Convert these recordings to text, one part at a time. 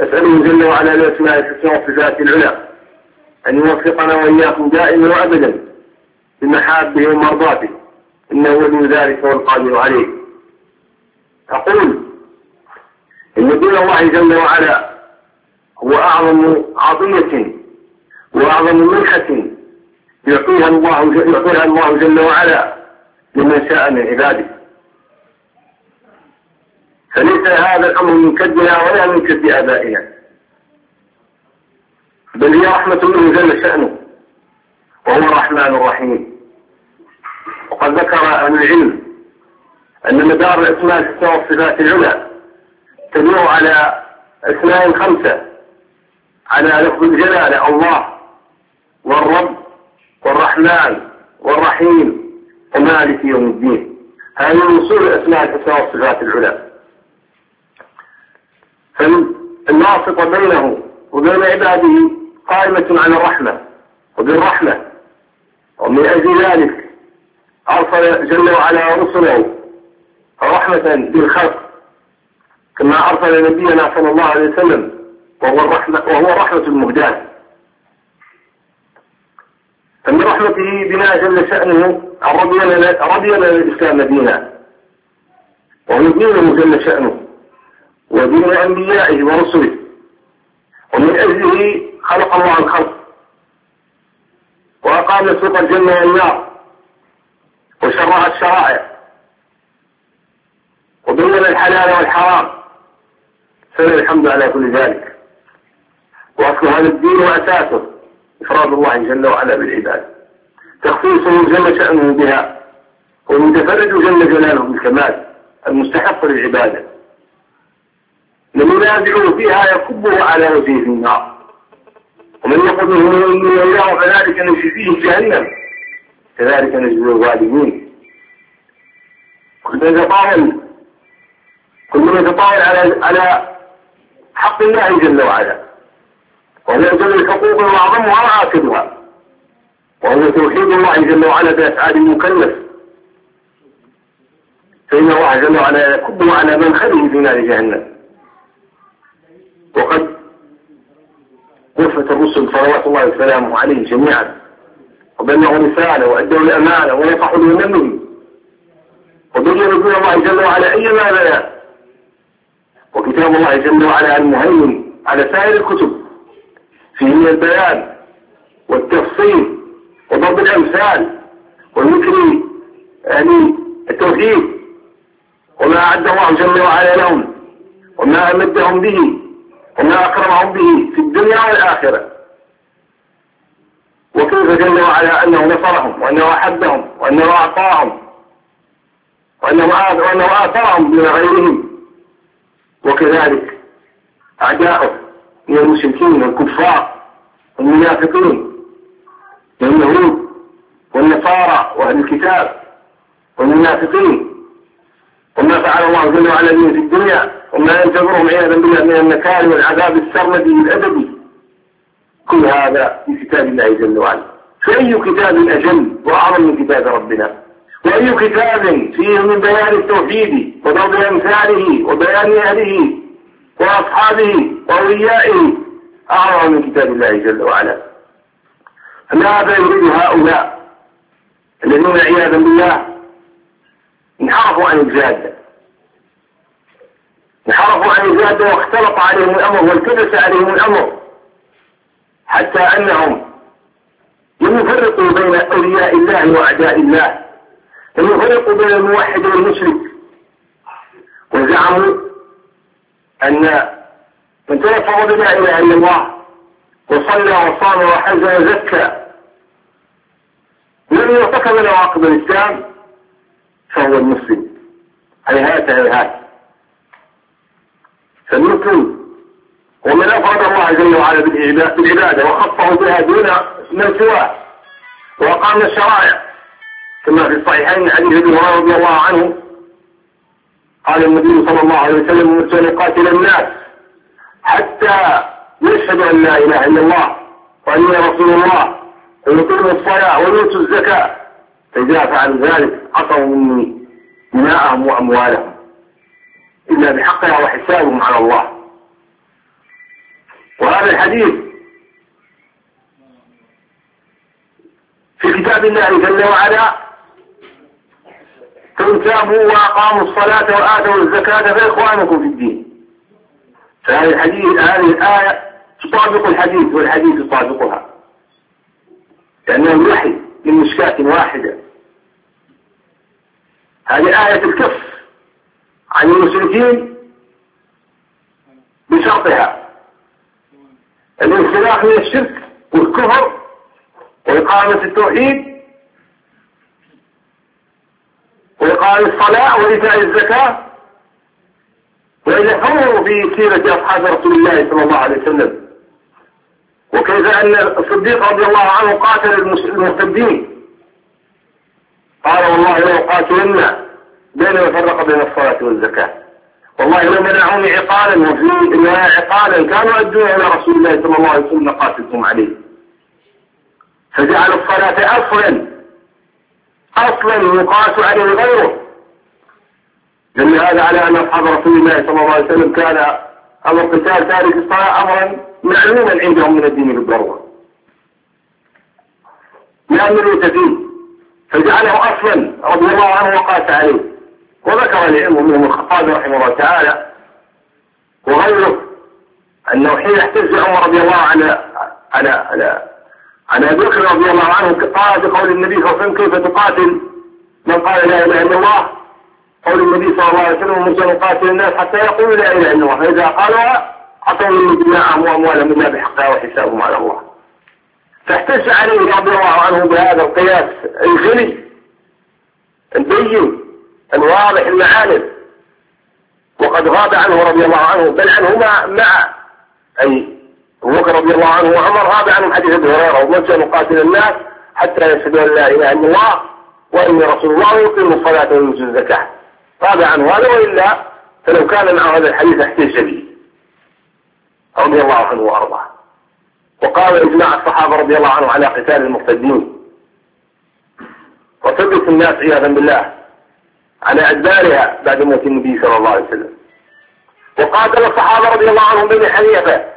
أسأله جل وعلا بأسمائه الحسنى وصفاته العلى أن يوفقنا وإياكم دائما وأبدا بمحابه ومرضاته، إنه ولي ذلك والقادر عليه. أقول إن دين الله جل وعلا هو أعظم عطية وأعظم منحة يعطيها الله جل وعلا لمن شاء من عباده، فليس هذا الأمر من كدنا ولا من كد آبائنا، بل هي رحمة منه جل شأنه وهو الرحمن الرحيم. وقد ذكر أهل العلم أن مدار الأسماء الحسنى والصفات العلى تدور على أسماء 5 على لفظ الجلالة: الله والرب والرحمن والرحيم ومالك يوم الدين. هذه وصول الأسماء الحسنى والصفات العلى، فالواسطة بينه وبين عباده قائمة على الرحمة وبالرحمة، ومن أجل ذلك أرسل جل وعلا رسله رحمة بالخلق، كما أرسل نبينا صلى الله عليه وسلم وهو الرحمة المهداة. فمن رحمته بنا جل شأنه رضي لنا الإسلام دينا، وهو دينه جل شأنه ودين أنبيائه ورسله، ومن أجله خلق الله الخلق وأقام سوق الجنة والنار وشرع الشرائع وبين الحلال والحرام، فله الحمد على كل ذلك. وأصل هذا الدين وأساسه إفراد الله جل وعلا بالعباد، تخصيصه جل شأنه بها، ومتفرد جل جلاله بالكمال المستحق للعبادة. من ينازعه فيها يكبه على وجهه في النار، ومن يقول منه إني إله فذلك نجزي فيه جهنم كذلك نجزي الظالمين. كل من يتطاول على حق الله جل وعلا، وهو جل الحقوق وأعظمها وعاقبها، وهو توحيد الله جل وعلا بأفعال المكلف، فإن الله جل وعلا يكبه على من خله في نار جهنم. وقد وفت الرسل صلوات الله وسلامه عليه جميعا، وبلغوا رسالة وأدوا الأمانة ونصحوا للنبي، وبينوا دين الله جل وعلا أيما بيان. وكتاب الله جل وعلا المهيمن على سائر الكتب فيه من البيان والتفصيل وضرب الأمثال وذكر أهل التوحيد وما أعد الله جل وعلا لهم وما أمدهم به وما أكرمهم به في الدنيا والآخرة، وكيف جل وعلا أنه نصرهم وأنه أحبهم وأنه أعطاهم وأنه آثرهم من غيرهم، وكذلك أعداؤه من المشركين والكفار والمنافقين واليهود والنصارى وأهل الكتاب والمنافقين، وما فعل الله جل وعلا بهم في الدنيا وما ينتظرهم عياذا بالله من النكال والعذاب السرمدي الأبدي. كل هذا في كتاب الله جل وعلا، فأي كتاب أجل وأعظم من كتاب ربنا؟ وأي كتاب فيه من بيان التوحيد وضرب أمثاله وبيان أهله وأصحابه وأوليائه أعظم من كتاب الله جل وعلا؟ ماذا يريد هؤلاء الذين عياذا بالله انحرفوا عن الجادة، واختلط عليهم الأمر والتبس عليهم الأمر، حتى أنهم لم يفرقوا بين أولياء الله وأعداء الله، لم يفرقوا بين الموحد والمشرك، وزعموا أن من تلفظ بلا إله إلا الله وصلى وصام وحج وزكى لم يرتكب نواقض الإسلام فهو المسلم. هيهات فالمسلم ومن أفرد الله جل وعلا بالعبادة وخصه بها دون من سواه وأقام الشرائع، كما في الصحيحين حديث ابي هريرة رضي الله عنه قال النبي صلى الله عليه وسلم: أمرت أن أقاتل الناس حتى يشهدوا أن لا إله إلا الله وأني رسول الله ويقيموا الصلاة ويؤتوا الزكاة، فإذا فعلوا ذلك عصوا مني دماءهم وأموالهم إلا بحقها وحسابهم على الله. وهذا الحديث في كتاب الله جل وعلا: فإن تابوا وأقاموا الصلاة وآتوا الزكاة فإخوانكم في الدين. فهذه الآية تطابق الحديث، والحديث يطابقها، لأنه وحي من مشكاة واحدة. هذه آية الكف عن المشركين بشرطها: الانسلاخ من الشرك والكفر وإقامة التوحيد وإقام الصلاة وإيتاء الزكاة. وإذا انظروا في سيرة أصحاب رسول الله صلى الله عليه وسلم، وكيف أن الصديق رضي الله عنه قاتل المرتدين، قال: والله لو قاتلنا بين وفرق بين الصلاة والزكاة، والله لو منعوني عقالا وفي إنها عقالا كانوا أدوها إلى رسول الله صلى الله عليه وسلم قاتلتم عليه. فجعل الصلاة أصلا يقاس عليه غيره، لأن هذا على أن أصحاب رسول الله صلى الله عليه وسلم كان أمر قتال تارك الصلاة أمرا معلوما عندهم من الدين بالضرورة لا مرية فيه، فجعله أصلا رضي الله عنه وقاس عليه. وذكر العلم منهم الخطابي رحمه الله تعالى وغيره أنه حين احتج عمر رضي الله عن أبي بكر رضي الله عنه قال بقول النبي صلى الله عليه وسلم: كيف تقاتل من قال لا إله إلا الله؟ قول النبي صلى الله عليه وسلم: ومن يقاتل الناس حتى يقولوا لا إله إلا الله، فإذا قالوا عطوا من دماءهم وأموالهم إلا بحقها وحسابهم على الله. فاحتج عليه رضي الله عنه بهذا القياس الغني البين الواضح المعالم، وقد غاب عنه رضي الله عنه، بل عنهما مع أي أبو بكر رضي الله عنه وعمر غاب عنهم حديث ابي هريره: ومن يقاتل الناس حتى يشهدوا ان لا اله الا الله واني رسول الله ويقيموا الصلاه ويؤتوا الزكاه. غاب عنه هذا، والا فلو كان مع هذا الحديث احتج به رضي الله عنه وارضاه. وقال اجماع الصحابه رضي الله عنهم على قتال المرتدين وثبت الناس عياذا بالله على ادبارها بعد موت النبي صلى الله عليه وسلم. وقاتل الصحابه رضي الله عنهم بني حنيفه،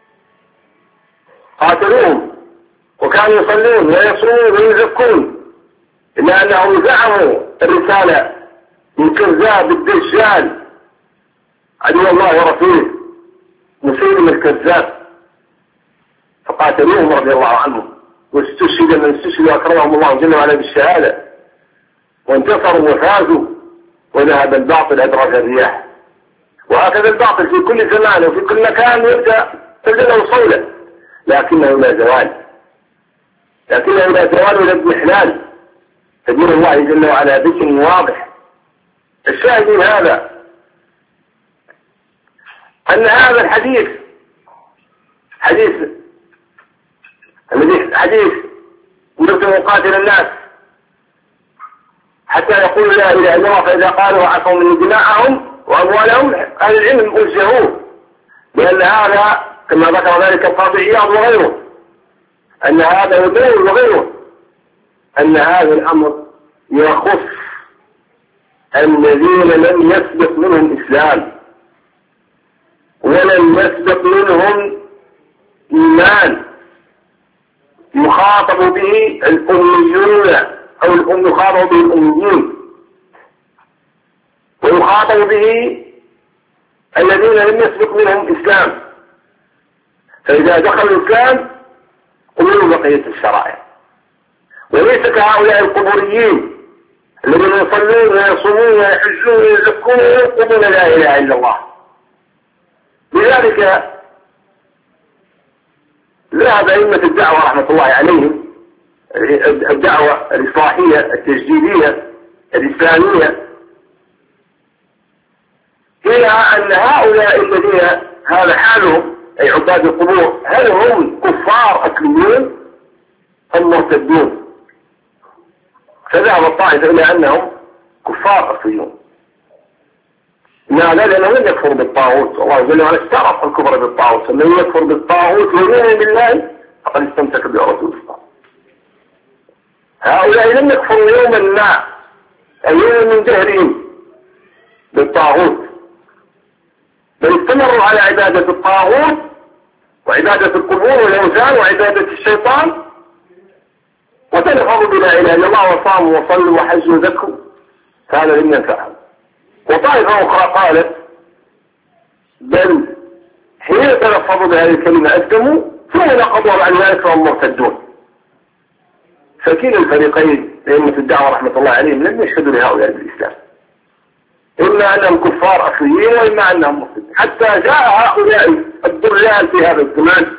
قاتلوهم وكانوا يصلون ويصومون ويزكون، إلا أنهم زعموا الرسالة من كذاب الدجال عدو الله ورسوله مسيلم الكذاب، فقاتلوهم رضي الله عنهم، واستشهد من استشهد وأكرمهم الله جل وعلا بالشهادة، وانتصروا وفازوا، وذهب الباطل أدرج الرياح. وهكذا الباطل في كل زمان وفي كل مكان يبدأ له صولة، لكنه لا زوال ولا اضمحلال، فدين الله جل وعلا ذكر واضح. الشاهد من هذا أن هذا الحديث أمرت مقاتل الناس حتى يقولوا لا إله إلا الله، فإذا قالوا عصوا من دماءهم وأموالهم. أهل العلم أجزهوه، لأن هذا كما ذكر ذلك القاضي عياض وغيره، أن هذا يبين وغيره أن هذا الأمر يخص الذين لم يسبق منهم إسلام ولم يسبق منهم إيمان، يخاطب به الأميون أو يخاطب به الأميين، ويخاطب به الذين لم يسبق منهم إسلام، فإذا دخلوا الإسلام قبلوا بقية الشرائع، وليس كهؤلاء القبوريين الذين يصلون ويصومون ويحجون ويزكون ويقولون لا إله إلا الله. لذلك ذهب أئمة الدعوة رحمة الله عليهم، الدعوة الإصلاحية التجديدية الإسلامية، إلى أن هؤلاء الذين هذا حالهم أي عباد القبور هل هم كفار أصليون أم مرتدون؟ فذهب الطائفة إلى أنهم كفار أصليون. لماذا؟ لأنه لم يكفر بالطاغوت، الله جل وعلا اشترط الكفر بالطاغوت، فمن يكفر بالطاغوت ويؤمن بالله فقد استمسك بالعروة الوثقى. هؤلاء لم يكفروا يوما ما أي يوم من جهرهم بالطاغوت، بل استمروا على عبادة الطاغوت وعبادة القبور والأوثان وعبادة الشيطان، وتلفظوا بلا إله إلا الله وصاموا وصلوا وحجوا وزكوا، فهذا لم ينفعهم. وطائفة أخرى قالت بل حين تلفظوا بهذه الكلمة أسلموا ثم نقضوا بعد ذلك فهم مرتدون. فكلا الفريقين لأئمة الدعوة رحمة الله عليهم لم يشهدوا لهؤلاء بالإسلام، إما أنهم كفار أصليين وإما أنهم مسلمين، حتى جاء هؤلاء الضلال في هذا الزمان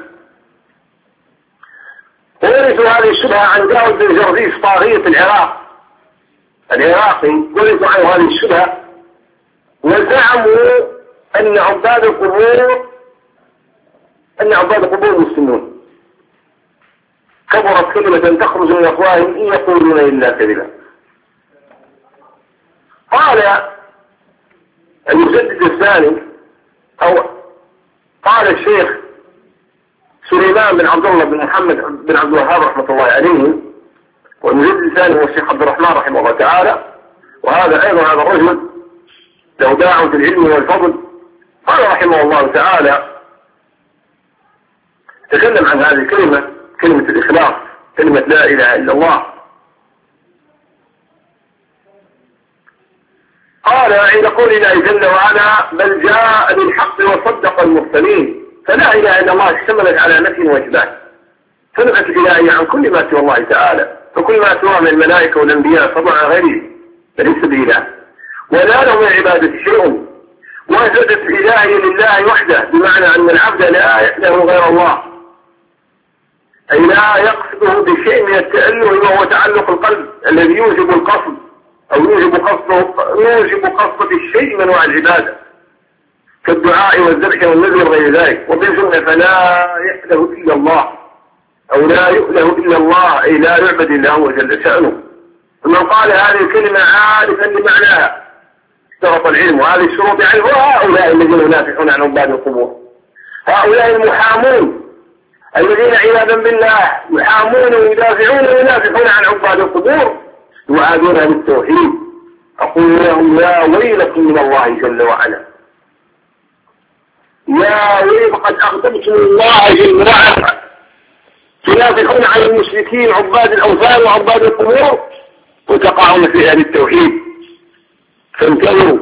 ورثوا هذه الشبهة عن داود بن جرزيس طاغية العراقي، ورثوا عنه هذه الشبهة وزعموا أن عباد القبور مسلمون. كبرت كلمة تخرج من أفواههم إن يقولون إلا كذبا. قال المجدد الثاني أو قال الشيخ سليمان بن عبد الله بن محمد بن عبد الوهاب رحمة الله عليه، والمجدد الثاني هو الشيخ عبد الرحمن رحمه الله تعالى، وهذا أيضا هذا الرجل له باع في العلم والفضل. قال رحمه الله تعالى تكلم عن هذه الكلمة، كلمة الإخلاص، كلمة لا إله إلا الله. قال عند قول الله جل وعلا بل جاء بالحق وصدق المرسلين، فلا إله إلا الله اشتملت على نفي وإثبات، فنفت الإلهية عن كل ما سوى الله تعالى، فكل ما سوى من الملائكة والأنبياء فضل عن غيره فليس بإله ولا له من عبادة شيء، وأثبتت الإلهية لله وحده، بمعنى أن العبد لا يأله غير الله، أي لا يقصده بشيء من التأله وهو تعلق القلب الذي يوجب القصد أو يوجب قصد الشيء من أنواع العبادة كالدعاء والذبح والنذر وغير ذلك. وبالجملة فلا يأله إلا الله أو لا يؤله إلا الله، أي لا يعبد إلا هو جل شأنه. ومن قال هذه الكلمة عارفا لمعناها اشترط العلم، وهذه الشروط يعرفها هؤلاء الذين ينافحون عن عباد القبور، هؤلاء المحامون الذين عياذا بالله يحامون ويدافعون وينافحون عن عباد القبور يعادون بالتوحيد. أقول لهم يا ويلكم من الله جل وعلا، يا ويل قد أغضبتم الله جل وعلا تنافحون عن المشركين عباد الأوثان وعباد القبور وتقعون في أهل التوحيد، فانتظروا.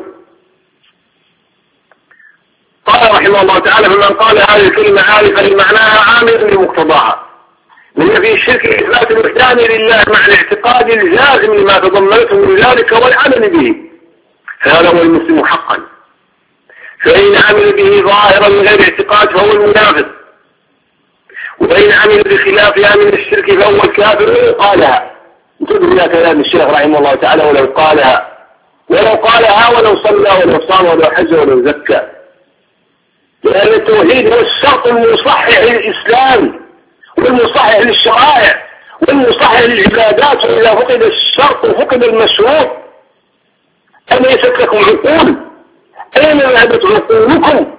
قال رحمه الله تعالى فمن قال هذه الكلمة عارفا لمعناها عاملا بمقتضاها من نفي الشرك إثبات الوحدانية لله مع الاعتقاد الجازم لما تضمنته من ذلك والعمل به، فهذا هو المسلم حقا. فإن عمل به ظاهرا من غير اعتقاد فهو المنافق، وإن عمل بخلافها من الشرك فهو الكافر قالها. انتبه إلى كلام الشيخ رحمه الله تعالى ولو قالها ولو صلى ولو صام ولو حج ولو زكى، لأن التوحيد هو الشرط المصحح للإسلام والمصحح للشرائع والمصحح للعبادات، وإذا فقد الشرط وفقد المشروط أليست لكم عقول؟ أين ذهبت عقولكم؟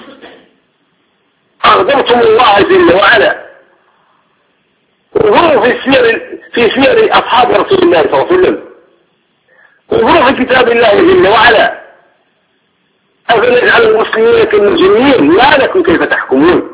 أغضبتم الله جل وعلا. انظروا في سير أصحاب رسول الله صلى الله عليه وسلم، انظروا في كتاب الله جل وعلا، أفنجعل المسلمين كالمجرمين ما لكم كيف تحكمون؟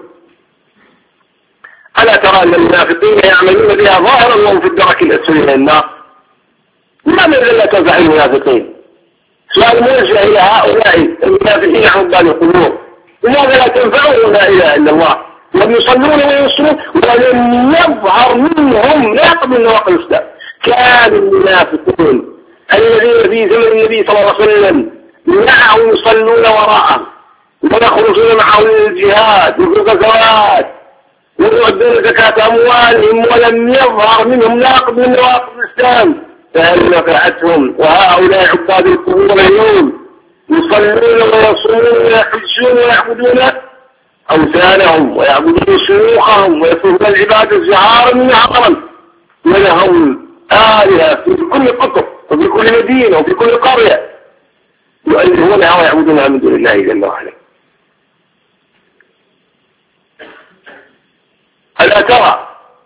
ألا ترى أن المنافقين يعملون بها ظاهرا وهم في الدرك الأسفل من النار؟ لماذا لا تنفع المنافقين؟ سؤال موجه إلى هؤلاء المنافقين عن عباد القبور، لماذا لا تنفعهم لا إله إلا الله؟ لم يصلون ويصلون ولم يظهر منهم ناقض من نواقض الإسلام. كان المنافقون الذين في زمن النبي صلى الله عليه وسلم معه يصلون وراءه ويخرجون معه للجهاد وفي الغزوات ويؤدون زكاة أموالهم ولم يظهر منهم ناقض من نواقض الإسلام، فهل نفعتهم؟ وهؤلاء عباد القبور اليوم يصلون ويصومون ويحجون ويعبدون أوثانهم ويعبدون شيوخهم ويصرفون العبادة جهارا ونهارا، ولهم آلهة في كل قطر وفي كل مدينة وفي كل قرية يؤلهونها ويعبدونها من دون الله جل وعلا. ألا ترى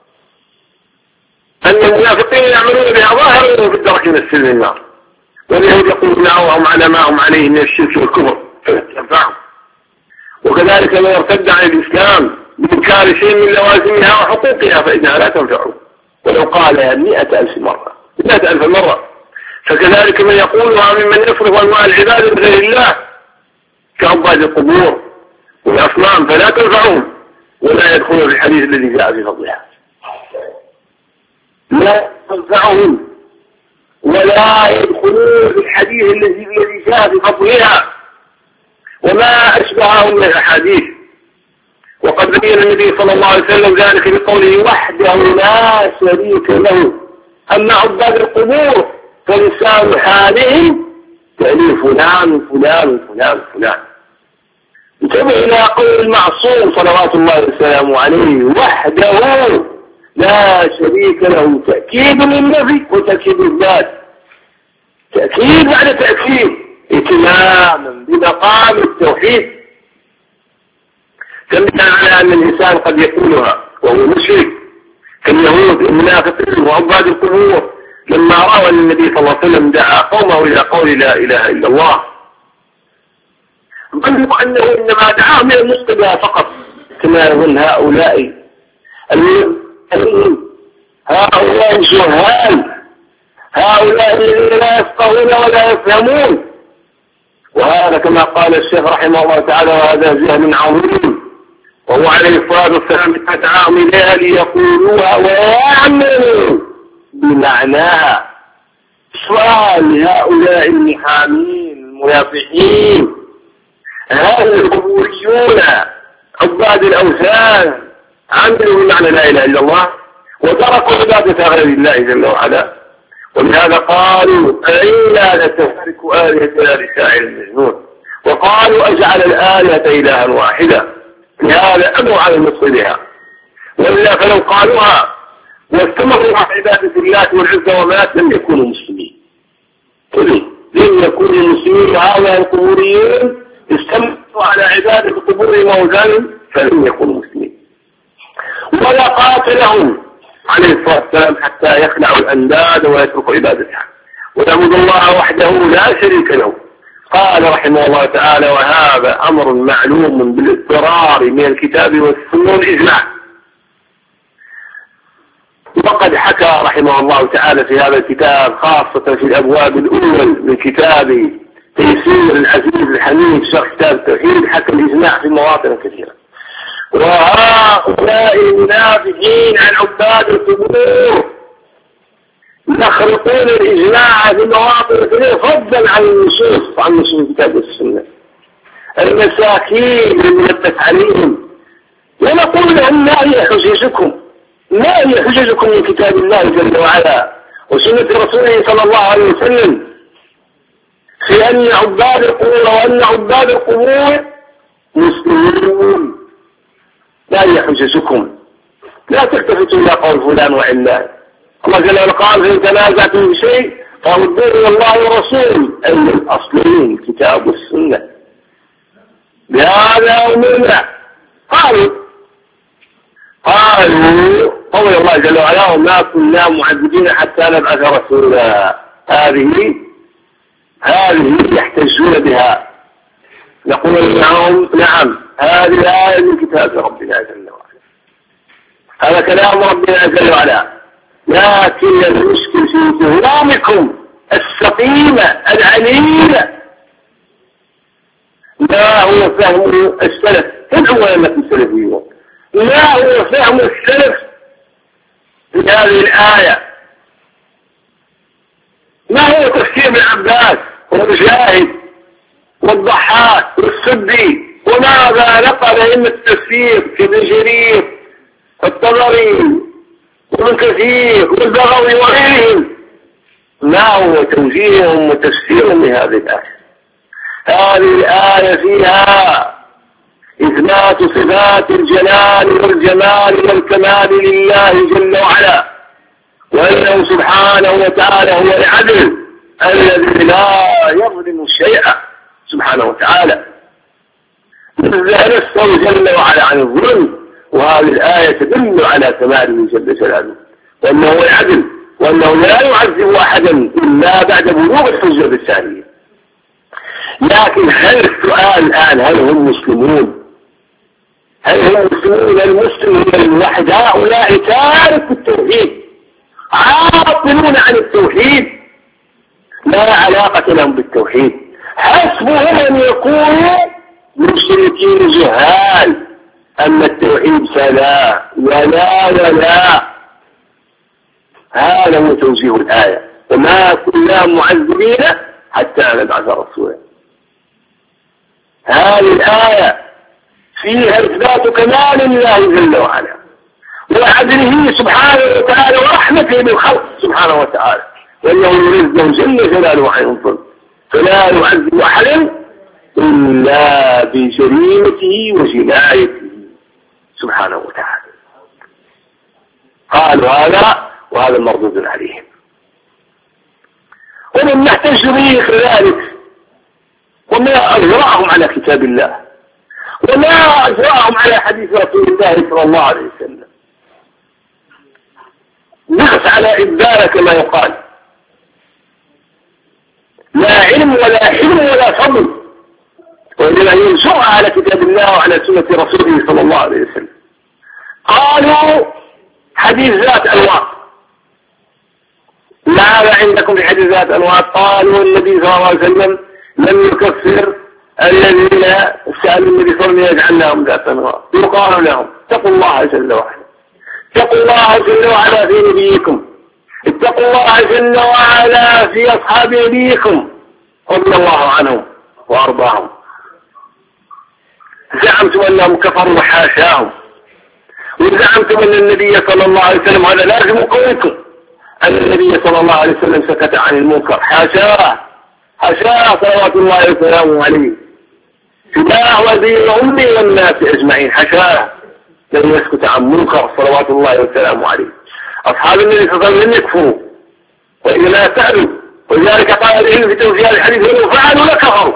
أن المنافقين يعملون بها ظاهرا وفي الدرك من السر النار، واليهود يقولون وهم على ما هم عليه من الشرك والكفر فلا تنفعهم. وكذلك من ارتد عن الإسلام بإنكار شيء من لوازمها وحقوقها فإنها لا تنفعه ولو قالها 100,000 مرة 100,000 مرة. فكذلك من يقولها ممن يصرف أنواع العبادة بغير الله كعباد القبور والأصنام فلا تنفعهم ولا يدخلون في الحديث الذي جاء في فضلها، لا تنفعهم ولا يدخلون في الحديث الذي جاء في فضلها وما أشبههم من الأحاديث. وقد بين النبي صلى الله عليه وسلم ذلك بقوله وحده لا شريك له. أما عباد القبور فلسان حالهم يعني فلان فلان فلان فلان. انتبه إلى قول المعصوم صلوات الله وسلامه عليه وحده لا شريك له، تأكيد للنفي وتأكيد الذات، تأكيد بعد تأكيد اتماما بمقام التوحيد. كما على أن الإنسان قد يقولها وهو مشرك كاليهود المنافقين وعباد القبور لما رأوا أن النبي صلى الله عليه وسلم دعا قومه إلى قول لا إله إلا الله ظنوا أنه إنما دعاهم إلى المصطبة فقط كما يظن هؤلاء الجهال، هؤلاء الذين لا يفقهون ولا يفهمون. وهذا كما قال الشيخ رحمه الله تعالى وهذا جهل عظيم، وهو عليه الصلاة والسلام دعاهم إليها ليقولوها ويعملوا بمعناها. سؤال هؤلاء المحامين المنافقين هل القبوريون عباد الأوثان عملوا بمعنى لا إله إلا الله وتركوا عبادة غير الله جل وعلا؟ ولهذا قالوا أئنا لتهلك آلهتنا لشاعر المجنون، وقالوا أجعل الآلهة إلها واحدة، لهذا أمروا على النصر بها. وإلا فلو قالوها واستمروا على عبادة الله والعزة ومات لم يكونوا مسلمين. لم يكونوا مسلمين. هؤلاء القبوريين استمروا على عبادة القبور موزان فلم يكونوا مسلمين. ولا قاتلهم عليه الصلاة والسلام حتى يخلعوا الأنداد ويتركوا عبادتها ويعبد الله وحده لا شريك له. قال رحمه الله تعالى وهذا أمر معلوم بالاضطرار من الكتاب والسنة والإجماع. وقد حكى رحمه الله تعالى في هذا الكتاب خاصة في الأبواب الأول من كتاب تيسير العزيز الحميد شرح كتاب التوحيد حكى الإجماع في مواطن كثيرة. وهؤلاء المنافقين عن عباد القبور يخلقون الإجماع في مواطن كثيرة فضلا عن نصوص الكتاب والسنة. المساكين الملبس عليهم ونقول لهم ما هي حججكم؟ ما هي حججكم من كتاب الله جل وعلا وسنة رسوله صلى الله عليه وسلم في أن عباد القبور وأن عباد القبور مسلمون؟ لا هي حججكم؟ لا تلتفتوا إلى قول فلان وعلان. الله جل وعلا قال فإن تنازعتم بشيء فردوه إلى الله ورسوله أي الأصلين الكتاب والسنة. بهذا أمرنا. قالوا قول الله جل وعلا وما كنا معذبين حتى نبعث رسولا. هذه يحتجون بها. نقول لهم نعم هذه الآية من كتاب ربنا جل وعلا، هذا كلام ربنا جل وعلا، لكن المشكل في فهمكم السقيمة العليلة ما هو فهم السلف. ادعوا أئمة السلفيون ما هو فهم السلف في هذه الآية؟ ما هو تفسير ابن عباس والمجاهد والضحاك والسدي؟ وماذا نقل أئمة التفسير كابن جرير والطبري وابن كثير والبغوي وغيرهم؟ ما هو توجيههم وتفسيرهم لهذه الآية؟ هذه الآية فيها إثبات صفات الجلال والجمال والكمال لله جل وعلا، وأنه سبحانه وتعالى هو العدل الذي لا يظلم شيئا سبحانه وتعالى، نزه نفسه جل وعلا عن الظلم. وهذه الآية تدل على كماله جل جلاله وأنه هو العدل وأنه لا يعذب أحدا إلا بعد بلوغ الحجة الثانية. لكن هل السؤال الآن هل هم مسلمون؟ هل هم مسلمون؟ المسلم الواحد هؤلاء تارك التوحيد، عاطلون عن التوحيد، لا علاقة لهم بالتوحيد، حسبهم أن يكونوا مشركين جهال. أما التوحيد فلا ولا. هذا هو توجيه الآية، وما كنا معذبين حتى نبعث رسولا. هذه الآية فيها إثبات كمال الله جل وعلا وعدله سبحانه وتعالى ورحمته بالخلق سبحانه وتعالى، وأنه ينزه جل جلاله عن الظلم، فلا يعذب أحدا إلا بجريمته وجنايته سبحانه وتعالى. قالوا هذا وهذا مردود عليهم، ومن نحتج به كذلك، وما أجرأهم على كتاب الله، وما أجرأهم على حديث رسول الله صلى الله عليه وسلم. نقص على إبدال كما يقال، لا علم ولا حلم ولا فضل، وإنما ينشر على كتاب الله وعلى سنة رسوله صلى الله عليه وسلم. قالوا حديث ذات أنواط، ماذا عندكم في حديث ذات أنواط؟ قالوا النبي صلى الله عليه وسلم لم يكفر الذين سألوا النبي صلى الله عليه وسلم يجعل لهم ذات أنواط، يقال لهم اتقوا الله جل وعلا، اتقوا الله جل وعلا في نبيكم، اتقوا الله جل وعلا في أصحاب نبيكم رضي الله عنهم وأرضاهم. زعمتم أنهم كفروا وحاشاهم، وزعمتم أن النبي صلى الله عليه وسلم، هذا لازم قولكم، أن النبي صلى الله عليه وسلم سكت عن المنكر، حاشاه صلوات الله وسلامه عليه، فداه وزير أمي والناس أجمعين، حاشاه لم يسكت عن منكر صلوات الله وسلامه عليه. أصحاب النبي صلى الله عليه وسلم لم يكفروا وإنما سألوا، ولذلك قال العلم في توجيه الحديث لو فعلوا لكفروا،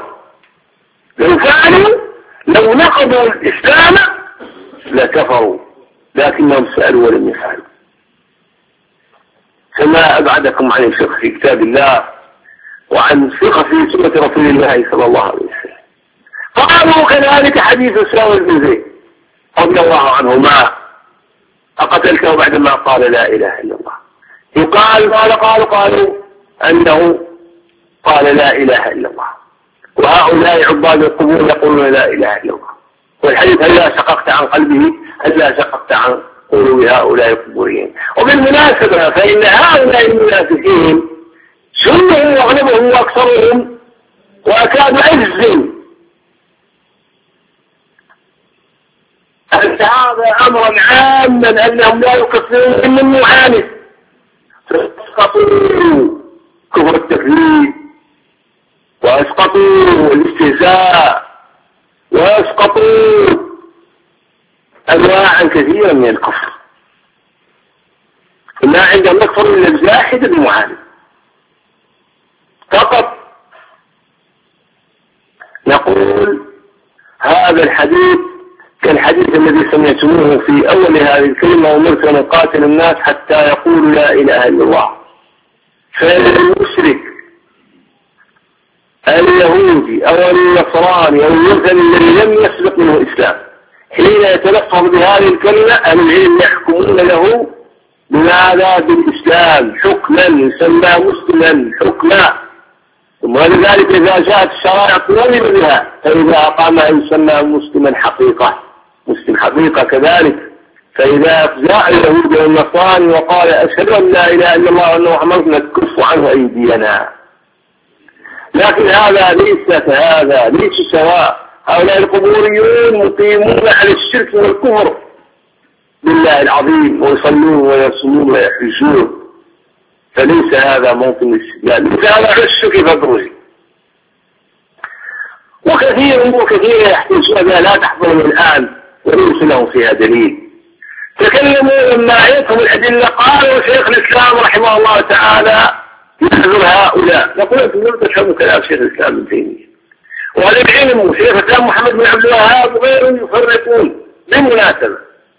لو نقضوا الإسلام لكفروا، لكنهم سألوا ولم يفعلوا. فما أبعدكم عن الفقه في كتاب الله وعن الفقه في سنة رسول الله صلى الله عليه وسلم. قالوا كذلك حديث أسامة بن زيد رضي الله عنهما، أقتلته بعدما قال لا إله إلا الله؟ يقال قالوا أنه قال لا إله إلا الله، وهؤلاء عباد القبور يقولون لا إله إلا الله. والحديث هلا شققت عن قلبه، هلا شققت عن قلوب هؤلاء القبوريين. وبالمناسبة فإن هؤلاء المنافقين جلهم وأغلبهم وأكثرهم وأكاد أجزم أن هذا أمرا عاما أنهم لا يكفرون من المعاند، فاسقطوا كفر التكذيب، واسقطوا الاستهزاء، واسقطوا أنواعا كثيرا من الكفر. ما عندهم يكفر من الجاحد المعاند فقط. نقول هذا الحديث كالحديث الذي سمعتموه في أول هذه الكلمة: ومرت أن قاتل الناس حتى يقولوا لا إله إلا الله. فالمشرك اليهودي أو النصراني أو المسلم الذي لم يسبق منه إسلام حين يتلفظ بهذه الكلمة أهل العلم يحكمون له بماذا؟ بالإسلام حكما، يسمى مسلما حكما. ثم لذلك إذا جاءت الشرائع طلب بها، فإذا أقامها يسمى مسلما حقيقة، مسلم حقيقة كذلك. فإذا جاء اليهود والنصارى وقال أشهد أن لا إله إلا الله وأن محمدا نكف عنه أيدينا. لكن هذا ليس سواء. هؤلاء القبوريون مقيمون على الشرك والكفر بالله العظيم، ويصلون ويصومون ويحجون، فليس هذا موطن الاستدلال، ليس هذا عشك فدرجي. وكثير يحتجون بها لا تحضرهم الآن وليس لهم فيها دليل. تكلموا لما عيتهم الأدلة، قالوا شيخ الإسلام رحمه الله تعالى يحذر هؤلاء. نقول أنتم لم تفهموا كلام شيخ الإسلام ابن تيمية، وهذا العلم وشيخ الإسلام محمد بن عبد الوهاب وغيرهم يفرقون. بالمناسبة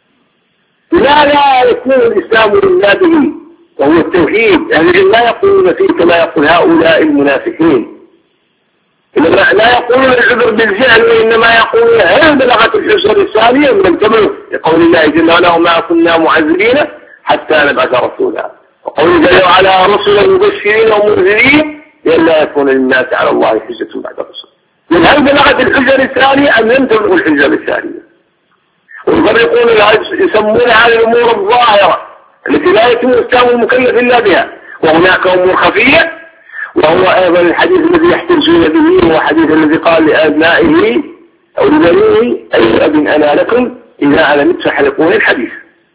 لا يكون الإسلام إلا به وهو التوحيد. أهل العلم لا يقولون فيه كما يقول هؤلاء المنافقين. لا يقولون العذر بالجهل، وإنما يقولون هل بلغت الحجة الثانية من الكمل، لقول الله جل وعلا وما كنا معذبين حتى نبعث رسولا، وقول جل وعلا رسلا مبشرين ومنذرين لئلا يكون للناس على الله حجة بعد الرسل. من هل بلغت الحجة الثانية أم لم تبلغ الحجة الثانية؟ ويفرقون يسمونها الأمور الظاهرة التي لا يتم إسلام المكلف إلا بها، وهناك أمور خفية، وهو أيضا الحديث الذي يحتجون به هو حديث الذي قال لأبنائه أو لبنيه أي أب أنا لكم إذا علمت فحلقون الحديث.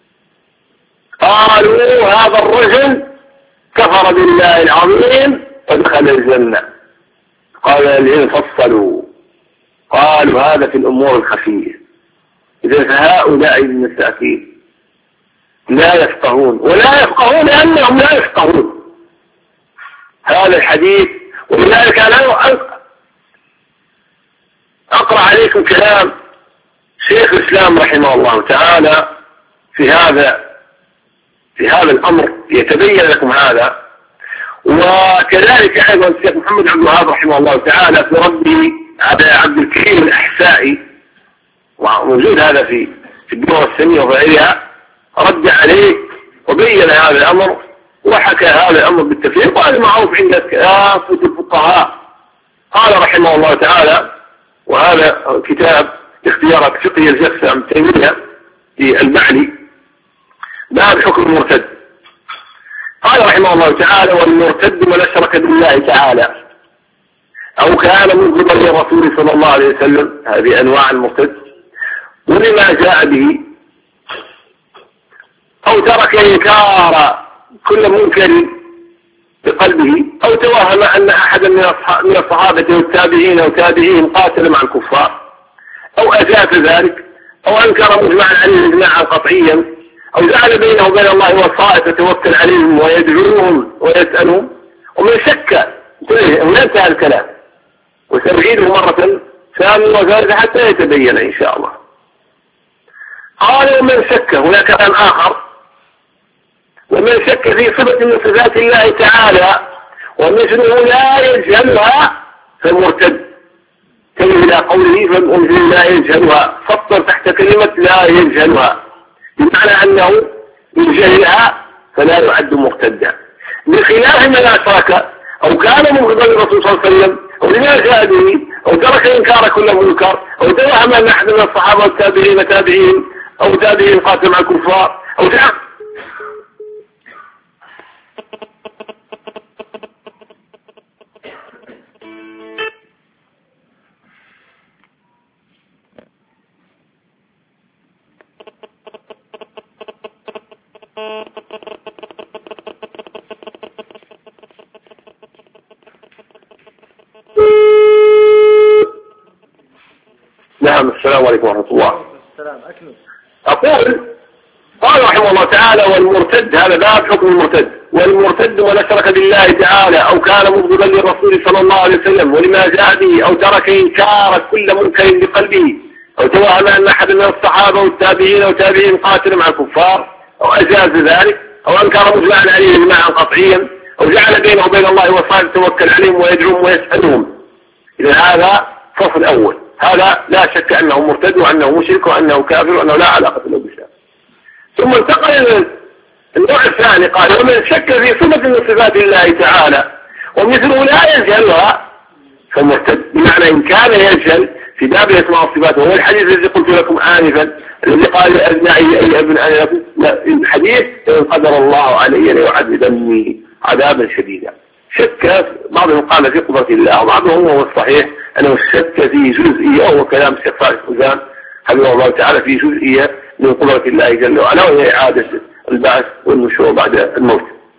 قالوا هذا الرجل كفر بالله العظيم ودخل الجنة. قال الذين فصلوا قالوا هذا في الأمور الخفية. إذا فهؤلاء المساكين لا يفقهون، ولا يفقهون لأنهم لا يفقهون هذا الحديث. ولذلك أنا أقرأ عليكم كلام شيخ الإسلام رحمه الله تعالى في هذا الأمر يتبين لكم هذا. وكذلك أيضا الشيخ محمد عبد الوهاب رحمه الله تعالى في رده على عبد الكريم الأحسائي، وموجود هذا في الدورة السنية وغيرها، رد عليه وبين هذا الأمر وحكى هذا الأمر بالتفريق، وهذا معروف عند كافة الفقهاء. قال رحمه الله تعالى، وهذا كتاب اختيارات فقهية الشيخ ابن تيمية في المعلي باب حكم المرتد. قال رحمه الله تعالى والمرتد من أشرك بالله تعالى أو كان مبغضا للرسول صلى الله عليه وسلم، هذه أنواع المرتد، ولما جاء به، أو ترك إنكار كل منكر بقلبه، أو توهم أن أحدا من الصحابة والتابعين وتابعيهم قاتل مع الكفار، أو أجاز ذلك، أو أنكر مجمعا عليه إجماعا قطعيا، أو جعل بينه وبين الله وصائف يتوكل عليهم ويدعوهم ويسألهم. ومن شك هنا انتهى الكلام، وسنعيده مرة ثانية وثالثة حتى يتبين إن شاء الله. قال ومن شك، هناك كلام آخر، ومن شك في صفة من صفات الله تعالى ومثله لا يجهلها فالمرتد. تجد إلى قوله فالمثل لا يجهلها، فصل تحت كلمة لا يجهلها، بمعنى أنه يجهلها فلا يعد مرتدا، بخلاف من أشرك أو كان مبغضا للرسول صلى الله عليه وسلم أو لما جاء به، أو ترك إنكار كل منكر، أو توهم أن أحد من الصحابة والتابعين تابعين أو تابعين قاتل مع الكفار، أو نعم. السلام عليكم ورحمة الله. أقول قال رحمه الله تعالى والمرتد، هذا باب حكم المرتد. والمرتد من أشرك بالله تعالى أو كان مبغضا للرسول صلى الله عليه وسلم ولما جاء به، أو ترك إنكار كل منكر بقلبه، أو توهم أن أحد من الصحابة والتابعين أو تابعين قاتل مع الكفار، أو أجاز ذلك، أو أنكر مجمعا عليه إجماعا قطعيا، أو جعل بينه وبين الله وصائف يتوكل عليهم ويدعوهم ويسألهم. إذا هذا فصل أول، هذا لا شك أنه مرتد وأنه مشرك وأنه كافر وأنه لا علاقة له بالإسلام. ثم انتقل إلى النوع الثاني، قال ومن شك في صفة من صفات الله تعالى ومثله لا يجهلها فمرتد، بمعنى إن كان يجهل في باب الأسماء والصفات، وهو الحديث الذي قلت لكم آنفا الذي قال لأبنائي أي ابن أنا لكم، الحديث إن قدر الله علي ليعذبني عذابا شديدا. شك بعضهم قال في قدرة الله، وبعضهم هو الصحيح أنه شك في جزئية، وهو كلام الشيخ صالح الفوزان حفظه الله تعالى في جزئية من قدرة الله جل وعلا، وهي إعادة البعث والنشور بعد الموت.